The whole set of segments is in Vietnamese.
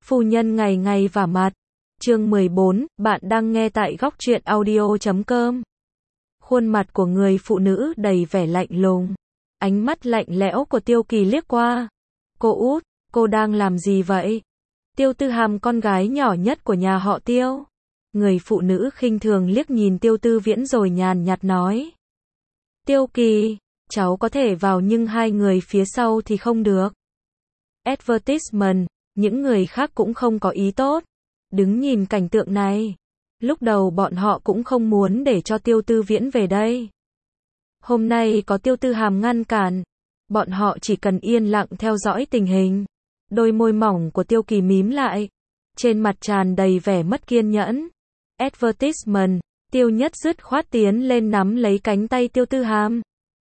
Phu nhân ngày ngày vả mặt. Chương 14, bạn đang nghe tại góc truyện audio.com. Khuôn mặt của người phụ nữ đầy vẻ lạnh lùng. Ánh mắt lạnh lẽo của Tiêu Kỳ liếc qua. Cô út, cô đang làm gì vậy? Tiêu Tư Hàm con gái nhỏ nhất của nhà họ Tiêu. Người phụ nữ khinh thường liếc nhìn Tiêu Tư Viễn rồi nhàn nhạt nói. Tiêu Kỳ, cháu có thể vào nhưng hai người phía sau thì không được. Advertisement, những người khác cũng không có ý tốt. Đứng nhìn cảnh tượng này. Lúc đầu bọn họ cũng không muốn để cho Tiêu Tư Viễn về đây. Hôm nay có Tiêu Tư Hàm ngăn cản. Bọn họ chỉ cần yên lặng theo dõi tình hình. Đôi môi mỏng của Tiêu Kỳ mím lại. Trên mặt tràn đầy vẻ mất kiên nhẫn. Advertisement, Tiêu Nhất dứt khoát tiến lên nắm lấy cánh tay Tiêu Tư Hàm.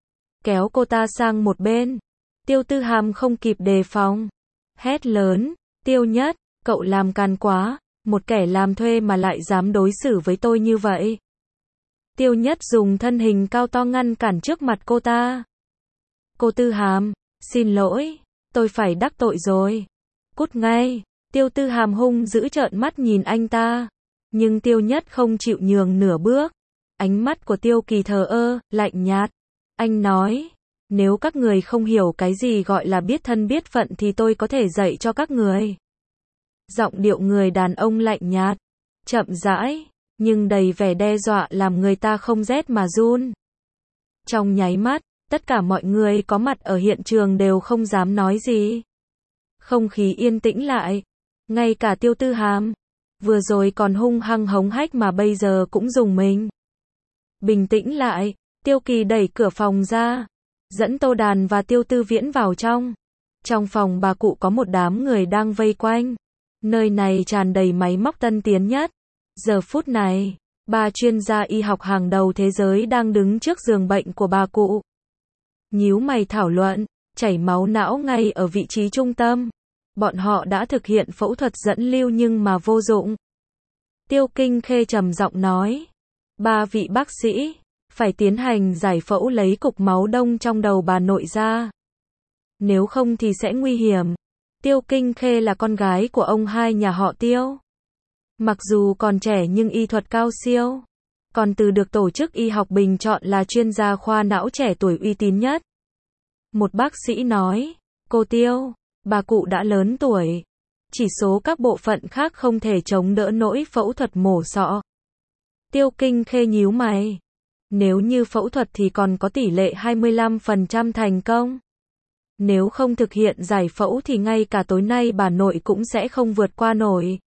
Kéo cô ta sang một bên. Tiêu Tư Hàm không kịp đề phòng. Hét lớn, Tiêu Nhất, cậu làm càn quá, một kẻ làm thuê mà lại dám đối xử với tôi như vậy. Tiêu Nhất dùng thân hình cao to ngăn cản trước mặt cô ta. Cô Tư Hàm, xin lỗi, tôi phải đắc tội rồi. Cút ngay, Tiêu Tư Hàm hung dữ trợn mắt nhìn anh ta. Nhưng Tiêu Nhất không chịu nhường nửa bước. Ánh mắt của Tiêu Kỳ thờ ơ, lạnh nhạt. Anh nói, nếu các người không hiểu cái gì gọi là biết thân biết phận thì tôi có thể dạy cho các người. Giọng điệu người đàn ông lạnh nhạt, chậm rãi, nhưng đầy vẻ đe dọa làm người ta không rét mà run. Trong nháy mắt, tất cả mọi người có mặt ở hiện trường đều không dám nói gì. Không khí yên tĩnh lại. Ngay cả Tiêu Tư Hàm, vừa rồi còn hung hăng hống hách mà bây giờ cũng rùng mình. Bình tĩnh lại, Tiêu Kỳ đẩy cửa phòng ra, dẫn Tô Đàn và Tiêu Tư Viễn vào trong. Trong phòng bà cụ có một đám người đang vây quanh. Nơi này tràn đầy máy móc tân tiến nhất. Giờ phút này, 3 chuyên gia y học hàng đầu thế giới đang đứng trước giường bệnh của bà cụ. Nhíu mày thảo luận, chảy máu não ngay ở vị trí trung tâm. Bọn họ đã thực hiện phẫu thuật dẫn lưu nhưng mà vô dụng. Tiêu Kinh Khê trầm giọng nói. 3 vị bác sĩ phải tiến hành giải phẫu lấy cục máu đông trong đầu bà nội ra. Nếu không thì sẽ nguy hiểm. Tiêu Kinh Khê là con gái của ông hai nhà họ Tiêu. Mặc dù còn trẻ nhưng y thuật cao siêu. Còn từ được tổ chức y học bình chọn là chuyên gia khoa não trẻ tuổi uy tín nhất. Một bác sĩ nói, cô Tiêu, bà cụ đã lớn tuổi. Chỉ số các bộ phận khác không thể chống đỡ nổi phẫu thuật mổ sọ. Tiêu Kinh Khê nhíu mày. Nếu như phẫu thuật thì còn có tỷ lệ 25% thành công. Nếu không thực hiện giải phẫu thì ngay cả tối nay bà nội cũng sẽ không vượt qua nổi.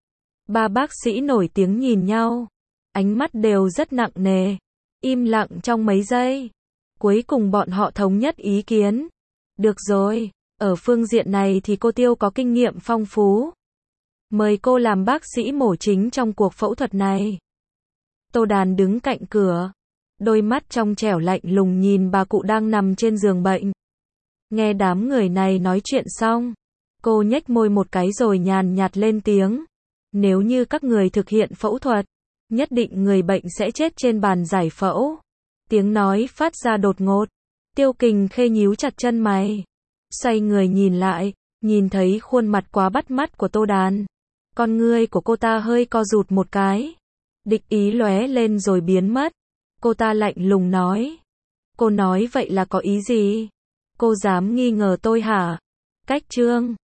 3 bác sĩ nổi tiếng nhìn nhau. Ánh mắt đều rất nặng nề. Im lặng trong mấy giây. Cuối cùng bọn họ thống nhất ý kiến. Được rồi, ở phương diện này thì cô Tiêu có kinh nghiệm phong phú. Mời cô làm bác sĩ mổ chính trong cuộc phẫu thuật này. Tô Đàn đứng cạnh cửa. Đôi mắt trong trẻo lạnh lùng nhìn bà cụ đang nằm trên giường bệnh. Nghe đám người này nói chuyện xong, cô nhếch môi một cái rồi nhàn nhạt lên tiếng. Nếu như các người thực hiện phẫu thuật, nhất định người bệnh sẽ chết trên bàn giải phẫu. Tiếng nói phát ra đột ngột. Tiêu Kinh Khê nhíu chặt chân mày. Xoay người nhìn lại, nhìn thấy khuôn mặt quá bắt mắt của Tô Đàn. Con ngươi của cô ta hơi co rụt một cái. Địch ý lóe lên rồi biến mất. Cô ta lạnh lùng nói. Cô nói vậy là có ý gì? Cô dám nghi ngờ tôi hả? Cách chương